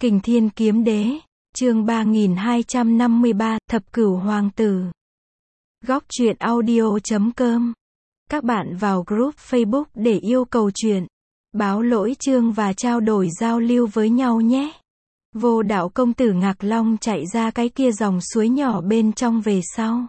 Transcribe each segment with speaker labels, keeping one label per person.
Speaker 1: Kình Thiên Kiếm Đế, chương 3253, Thập Cửu Hoàng Tử. Góc truyện audio.com. Các bạn vào group Facebook để yêu cầu truyện, báo lỗi chương và trao đổi giao lưu với nhau nhé. Vô Đạo công tử Ngạc Long chạy ra cái kia dòng suối nhỏ bên trong về sau.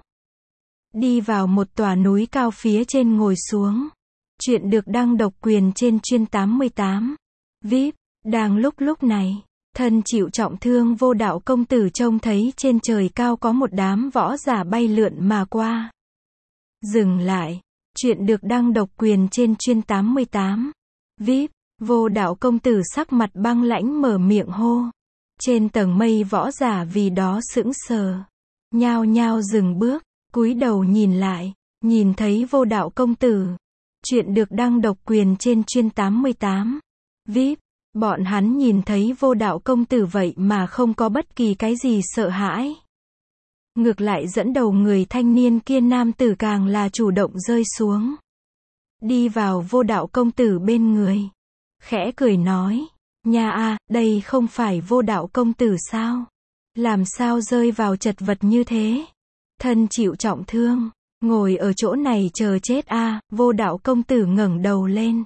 Speaker 1: Đi vào một tòa núi cao phía trên ngồi xuống. Chuyện được đăng độc quyền trên chuyên 88. VIP, đang lúc này, thân chịu trọng thương Vô Đạo công tử trông thấy trên trời cao có một đám võ giả bay lượn mà qua. Dừng lại. Chuyện được đăng độc quyền trên chuyên 88. VIP, Vô Đạo công tử sắc mặt băng lãnh mở miệng hô. Trên tầng mây võ giả vì đó sững sờ. Nhao nhao dừng bước, cúi đầu nhìn lại, nhìn thấy Vô Đạo công tử. Chuyện được đăng độc quyền trên chuyên 88. VIP, bọn hắn nhìn thấy Vô Đạo công tử vậy mà không có bất kỳ cái gì sợ hãi. Ngược lại dẫn đầu người thanh niên kia nam tử càng là chủ động rơi xuống. Đi vào Vô Đạo công tử bên người. Khẽ cười nói, nha a, đây không phải Vô Đạo công tử sao? Làm sao rơi vào chật vật như thế? Thân chịu trọng thương, ngồi ở chỗ này chờ chết a. Vô Đạo công tử ngẩng đầu lên.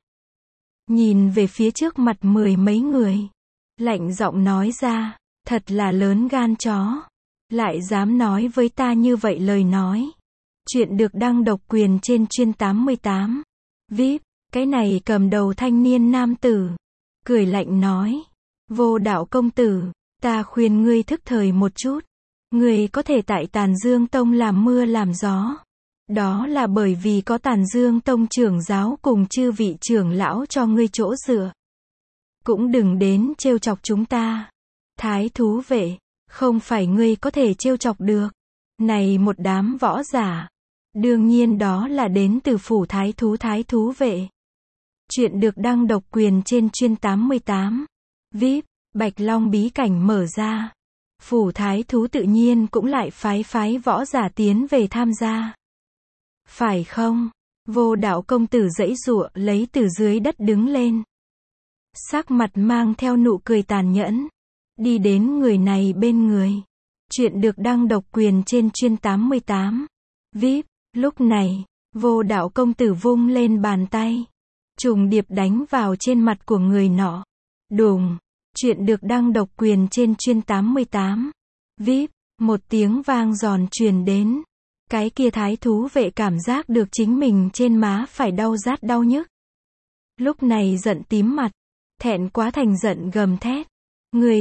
Speaker 1: Nhìn về phía trước mặt mười mấy người. Lạnh giọng nói ra, thật là lớn gan chó. Lại dám nói với ta như vậy lời nói. Chuyện được đăng độc quyền trên chuyên 88. VIP, cái này cầm đầu thanh niên nam tử. Cười lạnh nói, Vô Đạo công tử, ta khuyên ngươi thức thời một chút. Ngươi có thể tại Tàn Dương Tông làm mưa làm gió. Đó là bởi vì có Tàn Dương Tông trưởng giáo cùng chư vị trưởng lão cho ngươi chỗ dựa. Cũng đừng đến trêu chọc chúng ta. Thái thú vệ, không phải ngươi có thể trêu chọc được. Này một đám võ giả. Đương nhiên đó là đến từ phủ thái thú vệ. Chuyện được đăng độc quyền trên chuyên 88. VIP, Bạch Long bí cảnh mở ra. Phủ thái thú tự nhiên cũng lại phái võ giả tiến về tham gia. Phải không? Vô Đạo công tử giãy giụa lấy từ dưới đất đứng lên. Sắc mặt mang theo nụ cười tàn nhẫn. Đi đến người này bên người. Chuyện được đăng độc quyền trên chuyên 88. VIP, lúc này, Vô Đạo công tử vung lên bàn tay. Trùng điệp đánh vào trên mặt của người nọ. Đùng, chuyện được đăng độc quyền trên chuyên 88. VIP, một tiếng vang giòn truyền đến. Cái kia thái thú vệ cảm giác được chính mình trên má phải đau rát đau nhức. Lúc này giận tím mặt, thẹn quá thành giận gầm thét. Ngươi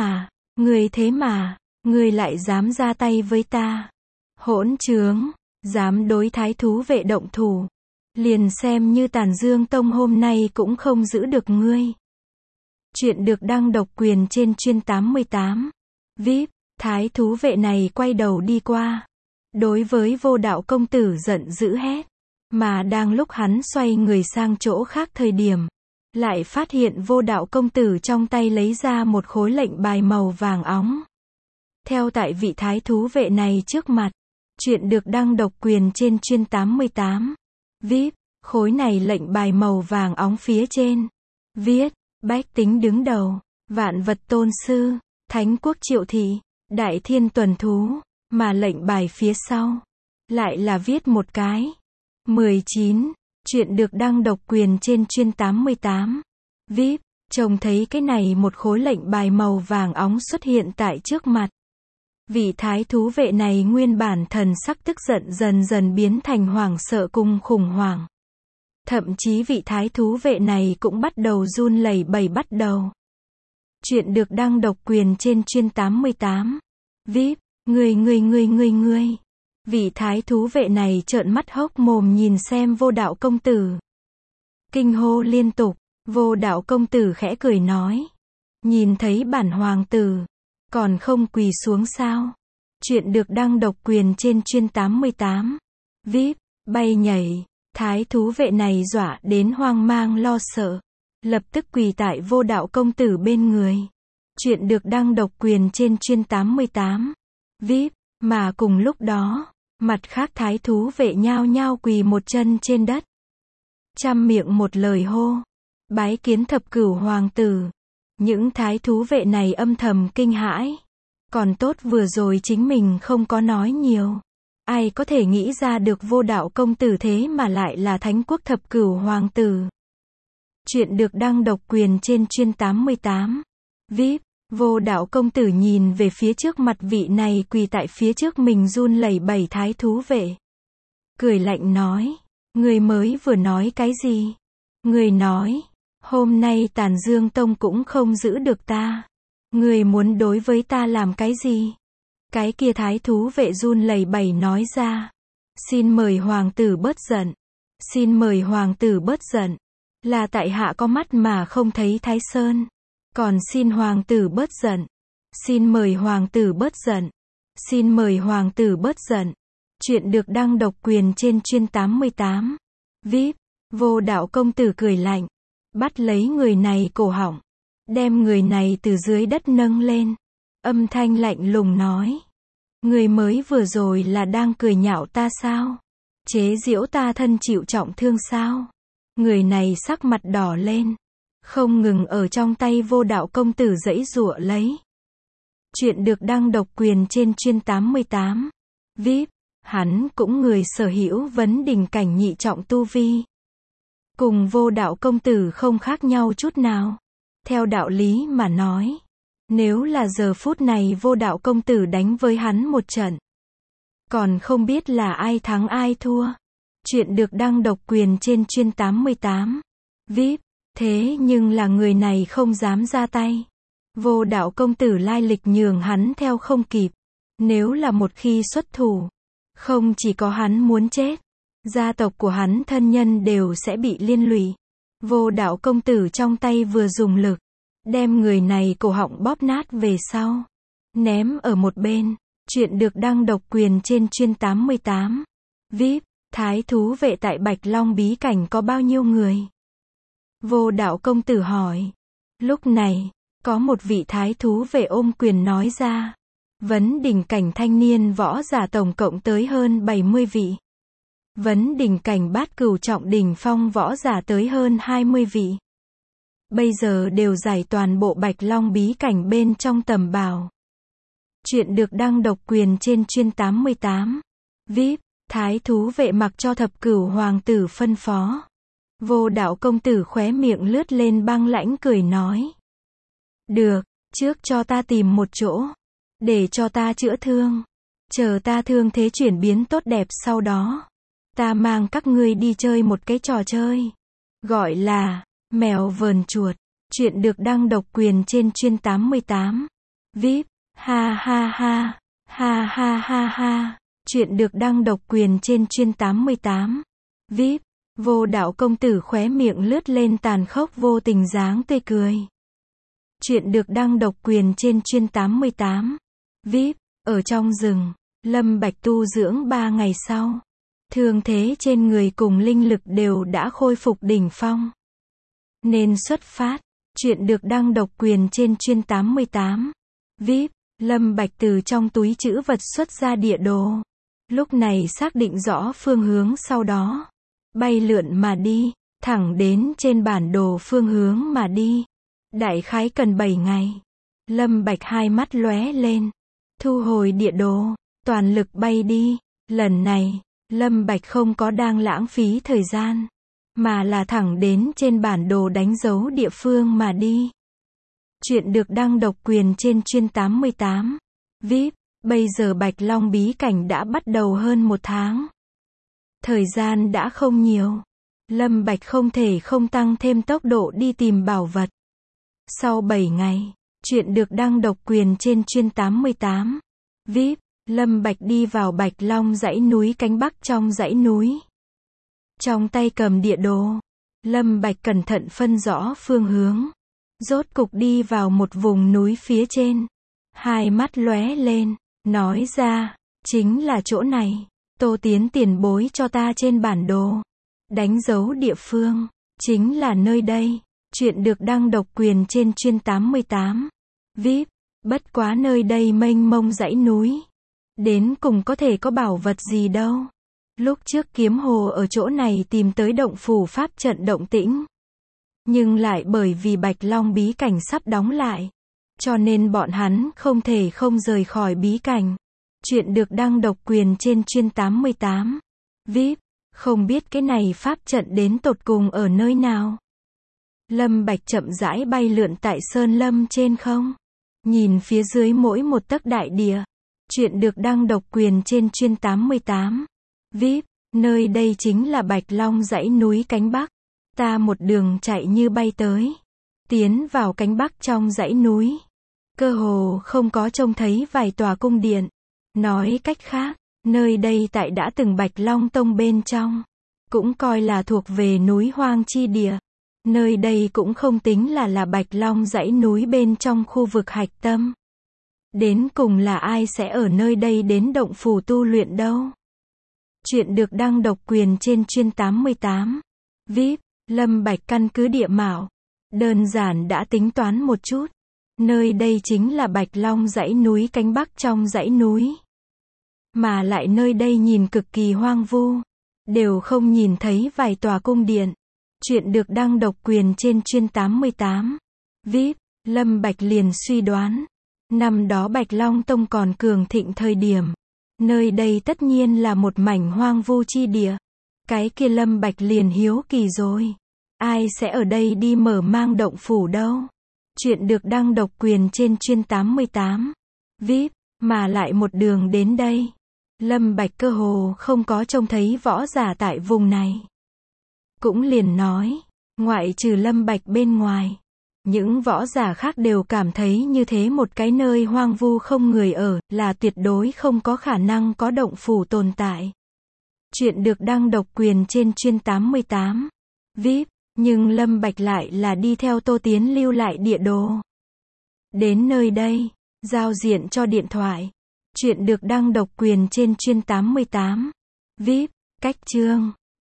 Speaker 1: thế mà, ngươi lại dám ra tay với ta. Hỗn trướng, dám đối thái thú vệ động thủ. Liền xem như Tàn Dương Tông hôm nay cũng không giữ được ngươi. Chuyện được đăng độc quyền trên chuyên 88. VIP, thái thú vệ này quay đầu đi qua. Đối với Vô Đạo công tử giận dữ hét. Mà đang lúc hắn xoay người sang chỗ khác thời điểm. Lại phát hiện Vô Đạo công tử trong tay lấy ra một khối lệnh bài màu vàng óng. Theo tại vị thái thú vệ này trước mặt. Chuyện được đăng độc quyền trên chuyên 88. VIP, khối này lệnh bài màu vàng óng phía trên. Viết, bách tính đứng đầu, vạn vật tôn sư, thánh quốc triệu thị, đại thiên tuần thú. Mà lệnh bài phía sau. Lại là viết một cái. 19. Chuyện được đăng độc quyền trên chuyên 88. VIP, trông thấy cái này một khối lệnh bài màu vàng óng xuất hiện tại trước mặt. Vị thái thú vệ này nguyên bản thần sắc tức giận dần dần biến thành hoảng sợ cùng khủng hoảng. Thậm chí vị thái thú vệ này cũng bắt đầu run lẩy bẩy bắt đầu. Chuyện được đăng độc quyền trên chuyên 88. VIP, ngươi. Vị thái thú vệ này trợn mắt hốc mồm nhìn xem Vô Đạo công tử. Kinh hô liên tục. Vô Đạo công tử khẽ cười nói. Nhìn thấy bản hoàng tử. Còn không quỳ xuống sao? Chuyện được đăng độc quyền trên chuyên 88. VIP, bay nhảy. Thái thú vệ này dọa đến hoang mang lo sợ. Lập tức quỳ tại Vô Đạo công tử bên người. Chuyện được đăng độc quyền trên chuyên 88. VIP, mà cùng lúc đó, mặt khác thái thú vệ nhao nhao quỳ một chân trên đất. Trăm miệng một lời hô. Bái kiến thập cửu hoàng tử. Những thái thú vệ này âm thầm kinh hãi. Còn tốt vừa rồi chính mình không có nói nhiều. Ai có thể nghĩ ra được Vô Đạo công tử thế mà lại là Thánh Quốc Thập Cửu Hoàng tử. Chuyện được đăng độc quyền trên chuyên 88. VIP. Vô Đạo công tử nhìn về phía trước mặt vị này quỳ tại phía trước mình run lẩy bẩy thái thú vệ. Cười lạnh nói. Người mới vừa nói cái gì? Người nói. Hôm nay Tàn Dương Tông cũng không giữ được ta. Người muốn đối với ta làm cái gì? Cái kia thái thú vệ run lẩy bẩy nói ra. Xin mời hoàng tử bớt giận. Xin mời hoàng tử bớt giận. Là tại hạ có mắt mà không thấy Thái Sơn. Còn xin hoàng tử bớt giận. Xin mời hoàng tử bớt giận. Xin mời hoàng tử bớt giận. Chuyện được đăng độc quyền trên chuyên 88. VIP. Vô Đạo công tử cười lạnh. Bắt lấy người này cổ họng. Đem người này từ dưới đất nâng lên. Âm thanh lạnh lùng nói. Người mới vừa rồi là đang cười nhạo ta sao? Chế giễu ta thân chịu trọng thương sao? Người này sắc mặt đỏ lên. Không ngừng ở trong tay Vô Đạo công tử giãy giụa lấy. Chuyện được đăng độc quyền trên chuyên 88. VIP. Hắn cũng người sở hữu vấn đỉnh cảnh nhị trọng tu vi. Cùng Vô Đạo công tử không khác nhau chút nào. Theo đạo lý mà nói. Nếu là giờ phút này Vô Đạo công tử đánh với hắn một trận. Còn không biết là ai thắng ai thua. Chuyện được đăng độc quyền trên chuyên 88. VIP. Thế nhưng là người này không dám ra tay. Vô Đạo công tử lai lịch nhường hắn theo không kịp. Nếu là một khi xuất thủ. Không chỉ có hắn muốn chết. Gia tộc của hắn thân nhân đều sẽ bị liên lụy. Vô Đạo công tử trong tay vừa dùng lực. Đem người này cổ họng bóp nát về sau. Ném ở một bên. Chuyện được đăng độc quyền trên chuyên 88. VIP. Thái thú vệ tại Bạch Long bí cảnh có bao nhiêu người? Vô Đạo công tử hỏi. Lúc này, có một vị thái thú vệ ôm quyền nói ra. Vấn đỉnh cảnh thanh niên võ giả tổng cộng tới hơn 70 vị. Vấn đỉnh cảnh bát cửu trọng đỉnh phong võ giả tới hơn 20 vị. Bây giờ đều giải toàn bộ Bạch Long bí cảnh bên trong tầm bảo. Chuyện được đăng độc quyền trên chuyên 88. VIP. Thái thú vệ mặc cho thập cửu hoàng tử phân phó. Vô Đạo công tử khóe miệng lướt lên băng lãnh cười nói. Được, trước cho ta tìm một chỗ. Để cho ta chữa thương. Chờ ta thương thế chuyển biến tốt đẹp sau đó. Ta mang các ngươi đi chơi một cái trò chơi. Gọi là mèo vờn chuột. Chuyện được đăng độc quyền trên chuyên 88. VIP. Ha ha ha. Ha ha ha ha. Chuyện được đăng độc quyền trên chuyên 88. VIP. Vô Đạo công tử khóe miệng lướt lên tàn khốc vô tình dáng tươi cười. Chuyện được đăng độc quyền trên chuyên 88. VIP. Ở trong rừng, Lâm Bạch tu dưỡng 3 ngày sau. Thương thế trên người cùng linh lực đều đã khôi phục đỉnh phong. Nên xuất phát. Chuyện được đăng độc quyền trên chuyên 88. VIP. Lâm Bạch từ trong túi trữ vật xuất ra địa đồ. Lúc này xác định rõ phương hướng sau đó. Bay lượn mà đi. Thẳng đến trên bản đồ phương hướng mà đi. Đại khái cần 7 ngày. Lâm Bạch hai mắt lóe lên. Thu hồi địa đồ. Toàn lực bay đi. Lần này, Lâm Bạch không có đang lãng phí thời gian. Mà là thẳng đến trên bản đồ đánh dấu địa phương mà đi. Chuyện được đăng độc quyền trên chuyên 88. VIP. Bây giờ Bạch Long bí cảnh đã bắt đầu hơn 1 tháng. Thời gian đã không nhiều. Lâm Bạch không thể không tăng thêm tốc độ đi tìm bảo vật. Sau 7 ngày, chuyện được đăng độc quyền trên chuyên 88. VIP. Lâm Bạch đi vào Bạch Long dãy núi cánh bắc trong dãy núi. Trong tay cầm địa đồ. Lâm Bạch cẩn thận phân rõ phương hướng. Rốt cục đi vào một vùng núi phía trên. Hai mắt lóe lên. Nói ra, chính là chỗ này. Tô Tiến tiền bối cho ta trên bản đồ. Đánh dấu địa phương. Chính là nơi đây. Chuyện được đăng độc quyền trên chuyên 88. VIP. Bất quá nơi đây mênh mông dãy núi. Đến cùng có thể có bảo vật gì đâu. Lúc trước Kiếm Hồ ở chỗ này tìm tới động phủ pháp trận động tĩnh. Nhưng lại bởi vì Bạch Long bí cảnh sắp đóng lại, cho nên bọn hắn không thể không rời khỏi bí cảnh. Chuyện được đăng độc quyền trên chuyên 88. VIP, không biết cái này pháp trận đến tột cùng ở nơi nào. Lâm Bạch chậm rãi bay lượn tại sơn lâm trên không. Nhìn phía dưới mỗi một tấc đại địa. Chuyện được đăng độc quyền trên chuyên 88. VIP, nơi đây chính là Bạch Long dãy núi cánh Bắc. Ta một đường chạy như bay tới. Tiến vào cánh Bắc trong dãy núi. Cơ hồ không có trông thấy vài tòa cung điện. Nói cách khác, nơi đây tại đã từng Bạch Long Tông bên trong. Cũng coi là thuộc về núi hoang chi địa. Nơi đây cũng không tính là Bạch Long dãy núi bên trong khu vực hạch tâm. Đến cùng là ai sẽ ở nơi đây đến động phủ tu luyện đâu? Chuyện được đăng độc quyền trên chuyên 88. VIP, Lâm Bạch căn cứ địa mạo. Đơn giản đã tính toán một chút. Nơi đây chính là Bạch Long dãy núi cánh Bắc trong dãy núi. Mà lại nơi đây nhìn cực kỳ hoang vu. Đều không nhìn thấy vài tòa cung điện. Chuyện được đăng độc quyền trên chuyên 88. VIP, Lâm Bạch liền suy đoán. Năm đó Bạch Long Tông còn cường thịnh thời điểm. Nơi đây tất nhiên là một mảnh hoang vu chi địa. Cái kia Lâm Bạch liền hiếu kỳ rồi. Ai sẽ ở đây đi mở mang động phủ đâu? Chuyện được đăng độc quyền trên chuyên 88. VIP, mà lại một đường đến đây. Lâm Bạch cơ hồ không có trông thấy võ giả tại vùng này. Cũng liền nói, ngoại trừ Lâm Bạch bên ngoài. Những võ giả khác đều cảm thấy như thế một cái nơi hoang vu không người ở, là tuyệt đối không có khả năng có động phủ tồn tại. Chuyện được đăng độc quyền trên chuyên 88. VIP, nhưng Lâm Bạch lại là đi theo Tô Tiến lưu lại địa đồ. Đến nơi đây, giao diện cho điện thoại. Chuyện được đăng độc quyền trên chuyên 88. VIP, cách chương.